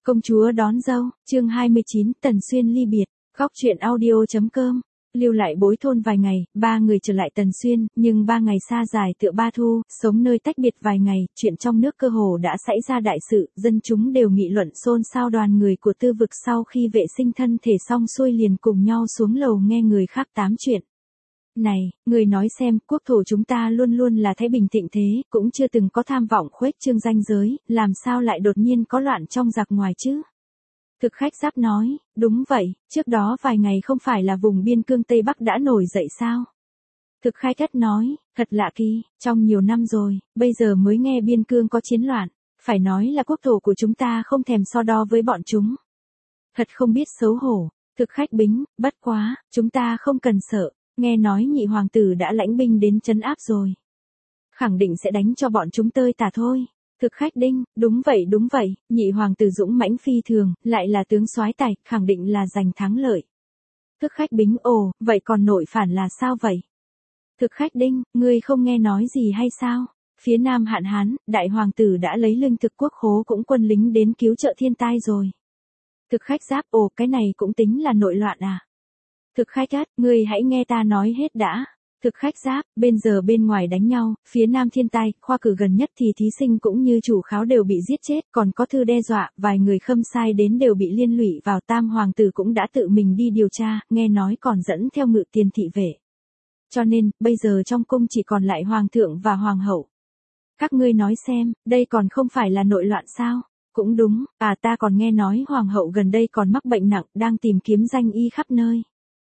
Công chúa đón dâu, chương 29, Tần Xuyên ly biệt, góc truyện audio.com. Lưu lại Bối thôn vài ngày, ba người trở lại Tần Xuyên, nhưng 3 ngày xa dài tựa ba thu, sống nơi tách biệt vài ngày, chuyện trong nước cơ hồ đã xảy ra đại sự, dân chúng đều nghị luận xôn xao. Đoàn người của Tư Vực sau khi vệ sinh thân thể xong xuôi liền cùng nhau xuống lầu nghe người khác tám chuyện. Này, người nói xem, quốc thổ chúng ta luôn luôn là thái bình thịnh thế, cũng chưa từng có tham vọng khuếch trương ranh giới, làm sao lại đột nhiên có loạn trong giặc ngoài chứ? Thực khách giáp nói, đúng vậy, trước đó vài ngày không phải là vùng biên cương Tây Bắc đã nổi dậy sao? Thực khai thất nói, thật lạ kỳ, trong nhiều năm rồi, bây giờ mới nghe biên cương có chiến loạn, phải nói là quốc thổ của chúng ta không thèm so đo với bọn chúng. Thật không biết xấu hổ, thực khách bính, bất quá, chúng ta không cần sợ, nghe nói nhị hoàng tử đã lãnh binh đến trấn áp rồi. Khẳng định sẽ đánh cho bọn chúng tơi tả thôi. Thực khách đinh, đúng vậy, nhị hoàng tử dũng mãnh phi thường, lại là tướng soái tài, khẳng định là giành thắng lợi. Thực khách bính, ồ, vậy còn nội phản là sao vậy? Thực khách đinh, ngươi không nghe nói gì hay sao? Phía Nam hạn hán, đại hoàng tử đã lấy lương thực quốc khố cũng quân lính đến cứu trợ thiên tai rồi. Thực khách giáp, ồ, cái này cũng tính là nội loạn à? Thực khách át, ngươi hãy nghe ta nói hết đã. Thực khách giáp, bên giờ bên ngoài đánh nhau, phía Nam thiên tai, khoa cử gần nhất thì thí sinh cũng như chủ kháo đều bị giết chết, còn có thư đe dọa, vài người khâm sai đến đều bị liên lụy vào. Tam hoàng tử cũng đã tự mình đi điều tra, nghe nói còn dẫn theo ngự tiền thị vệ. Cho nên, bây giờ trong cung chỉ còn lại hoàng thượng và hoàng hậu. Các ngươi nói xem, đây còn không phải là nội loạn sao? Cũng đúng, ta còn nghe nói hoàng hậu gần đây còn mắc bệnh nặng, đang tìm kiếm danh y khắp nơi.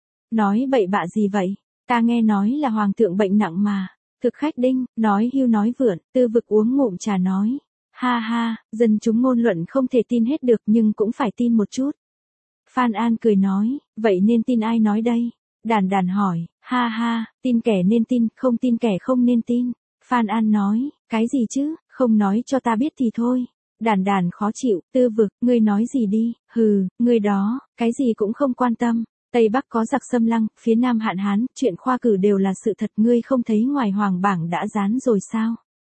Nói bậy bạ gì vậy? Ta nghe nói là hoàng thượng bệnh nặng mà. Thực khách đinh, nói hưu nói vượn, Tư Vực uống ngụm trà nói. Ha ha, dân chúng ngôn luận không thể tin hết được nhưng cũng phải tin một chút. Phan An cười nói, vậy nên tin ai nói đây? Đàn đàn hỏi, ha ha, tin kẻ nên tin, không tin kẻ không nên tin. Phan An nói, cái gì chứ, không nói cho ta biết thì thôi. Đàn đàn khó chịu, Tư Vực, ngươi nói gì đi, hừ, ngươi đó, cái gì cũng không quan tâm. Tây Bắc có giặc xâm lăng, phía Nam hạn hán, chuyện khoa cử đều là sự thật, ngươi không thấy ngoài hoàng bảng đã dán rồi sao?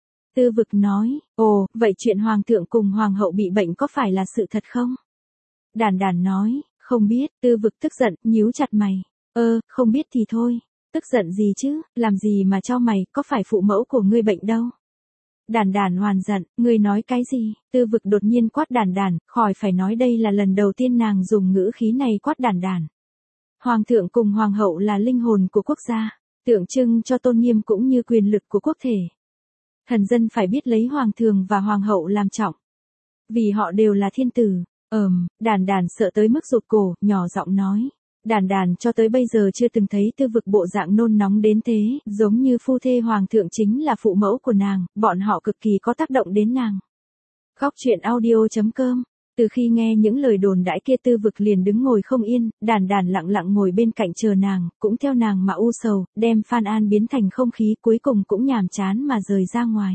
Tư Vực nói, ồ, vậy chuyện hoàng thượng cùng hoàng hậu bị bệnh có phải là sự thật không? Đàn đàn nói, không biết. Tư Vực tức giận, nhíu chặt mày. Không biết thì thôi. Tức giận gì chứ, làm gì mà cho mày, có phải phụ mẫu của ngươi bệnh đâu? Đàn đàn hoàn giận, ngươi nói cái gì? Tư Vực đột nhiên quát đàn đàn, khỏi phải nói đây là lần đầu tiên nàng dùng ngữ khí này quát đàn đàn. Hoàng thượng cùng hoàng hậu là linh hồn của quốc gia, tượng trưng cho tôn nghiêm cũng như quyền lực của quốc thể. Thần dân phải biết lấy hoàng thượng và hoàng hậu làm trọng, vì họ đều là thiên tử. Đàn đàn sợ tới mức rụt cổ, nhỏ giọng nói. Đàn đàn cho tới bây giờ chưa từng thấy Tư Vực bộ dạng nôn nóng đến thế, giống như phu thê hoàng thượng chính là phụ mẫu của nàng, bọn họ cực kỳ có tác động đến nàng. Góc truyện audio.com. Từ khi nghe những lời đồn đãi kia Tư Vực liền đứng ngồi không yên, đàn đàn lặng lặng ngồi bên cạnh chờ nàng, cũng theo nàng mà u sầu, đem Phan An biến thành không khí, cuối cùng cũng nhàm chán mà rời ra ngoài.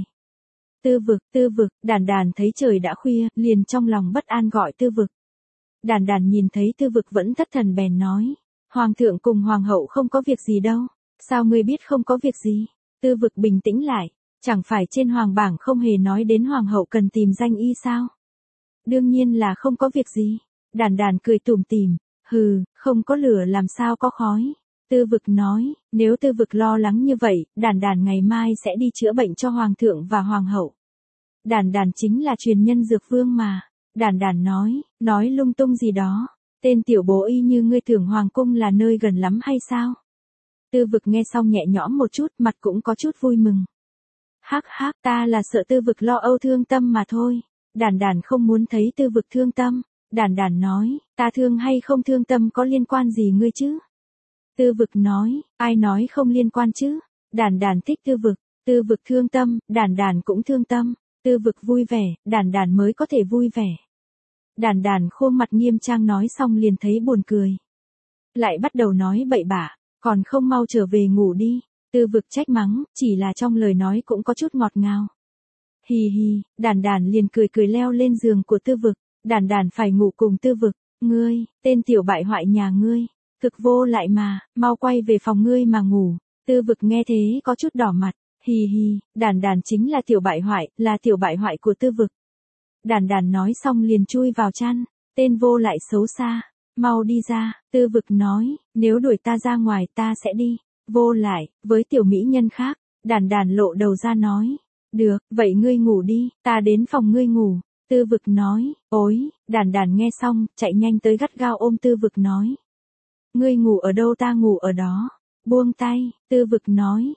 Tư Vực, đàn đàn thấy trời đã khuya, liền trong lòng bất an gọi Tư Vực. Đàn đàn nhìn thấy Tư Vực vẫn thất thần bèn nói, hoàng thượng cùng hoàng hậu không có việc gì đâu, sao ngươi biết không có việc gì? Tư Vực bình tĩnh lại, chẳng phải trên hoàng bảng không hề nói đến hoàng hậu cần tìm danh y sao? Đương nhiên là không có việc gì. Đàn đàn cười tủm tỉm, hừ, không có lửa làm sao có khói. Tư Vực nói, nếu Tư Vực lo lắng như vậy, đàn đàn ngày mai sẽ đi chữa bệnh cho hoàng thượng và hoàng hậu. Đàn đàn chính là truyền nhân dược vương mà. Đàn đàn nói lung tung gì đó. Tên tiểu bố y như ngươi tưởng hoàng cung là nơi gần lắm hay sao? Tư Vực nghe xong nhẹ nhõm một chút, mặt cũng có chút vui mừng. Hắc, ta là sợ Tư Vực lo âu thương tâm mà thôi. Đàn đàn không muốn thấy Tư Vực thương tâm. Đàn đàn nói, ta thương hay không thương tâm có liên quan gì ngươi chứ? Tư Vực nói, ai nói không liên quan chứ? Đàn đàn thích Tư Vực. Tư Vực thương tâm, đàn đàn cũng thương tâm. Tư Vực vui vẻ, đàn đàn mới có thể vui vẻ. Đàn đàn khuôn mặt nghiêm trang nói xong liền thấy buồn cười. Lại bắt đầu nói bậy bạ, còn không mau trở về ngủ đi. Tư Vực trách mắng, chỉ là trong lời nói cũng có chút ngọt ngào. Hì hì, đàn đàn liền cười leo lên giường của Tư Vực. Đàn đàn phải ngủ cùng Tư Vực. Ngươi, tên tiểu bại hoại nhà ngươi, thực vô lại mà, mau quay về phòng ngươi mà ngủ. Tư Vực nghe thế có chút đỏ mặt. Hì hì, đàn đàn chính là tiểu bại hoại của Tư Vực. Đàn đàn nói xong liền chui vào chăn, tên vô lại xấu xa, mau đi ra, Tư Vực nói, nếu đuổi ta ra ngoài ta sẽ đi, vô lại, với tiểu mỹ nhân khác, đàn đàn lộ đầu ra nói, được, vậy ngươi ngủ đi, ta đến phòng ngươi ngủ, Tư Vực nói, ối, đàn đàn nghe xong, chạy nhanh tới gắt gao ôm Tư Vực nói, ngươi ngủ ở đâu ta ngủ ở đó, buông tay, Tư Vực nói,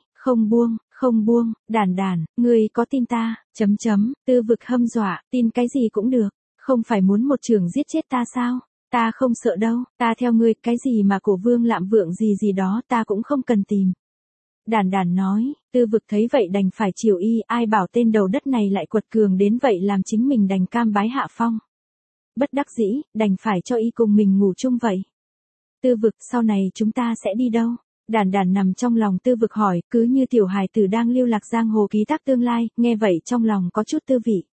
không buông, đàn đàn, ngươi có tin ta, Tư Vực hâm dọa, tin cái gì cũng được, không phải muốn một trường giết chết ta sao, ta không sợ đâu, ta theo ngươi, cái gì mà Cổ Vương Lạm Vượng gì đó ta cũng không cần tìm. Đàn đàn nói, Tư Vực thấy vậy đành phải chiều y, ai bảo tên đầu đất này lại quật cường đến vậy làm chính mình đành cam bái hạ phong. Bất đắc dĩ, đành phải cho y cùng mình ngủ chung vậy. Tư Vực, sau này chúng ta sẽ đi đâu? Đàn đàn nằm trong lòng Tư Vực hỏi, cứ như tiểu hài tử đang lưu lạc giang hồ ký thác tương lai, nghe vậy trong lòng có chút tư vị.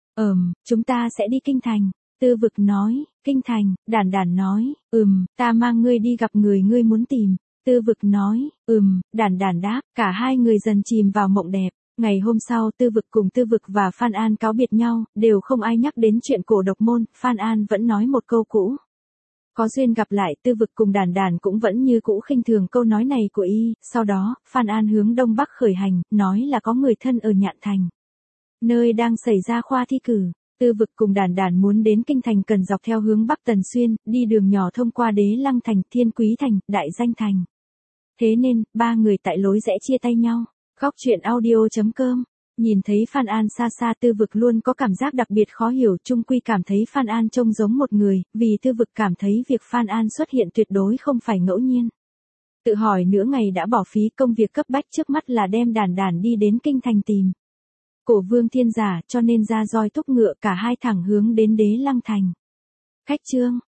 Chúng ta sẽ đi Kinh Thành. Tư Vực nói, Kinh Thành, đàn đàn nói, ta mang ngươi đi gặp người ngươi muốn tìm. Tư Vực nói, đàn đàn đáp, cả hai người dần chìm vào mộng đẹp. Ngày hôm sau Tư Vực cùng Tư Vực và Phan An cáo biệt nhau, đều không ai nhắc đến chuyện cổ độc môn, Phan An vẫn nói một câu cũ. Có duyên gặp lại, Tư Vực cùng đàn đàn cũng vẫn như cũ khinh thường câu nói này của y, sau đó, Phan An hướng đông bắc khởi hành, nói là có người thân ở Nhạn Thành. Nơi đang xảy ra khoa thi cử, Tư Vực cùng đàn đàn muốn đến Kinh Thành cần dọc theo hướng Bắc Tần Xuyên, đi đường nhỏ thông qua Đế Lăng Thành, Thiên Quý Thành, Đại Danh Thành. Thế nên, ba người tại lối rẽ chia tay nhau. Góc truyện audio.com. Nhìn thấy Phan An xa xa Tư Vực luôn có cảm giác đặc biệt khó hiểu, chung quy cảm thấy Phan An trông giống một người, vì Tư Vực cảm thấy việc Phan An xuất hiện tuyệt đối không phải ngẫu nhiên. Tự hỏi nửa ngày đã bỏ phí, công việc cấp bách trước mắt là đem đàn đàn đi đến Kinh Thành tìm Cổ Vương Thiên Giả, cho nên ra roi thúc ngựa, cả hai thẳng hướng đến Đế Lăng Thành. Khách chương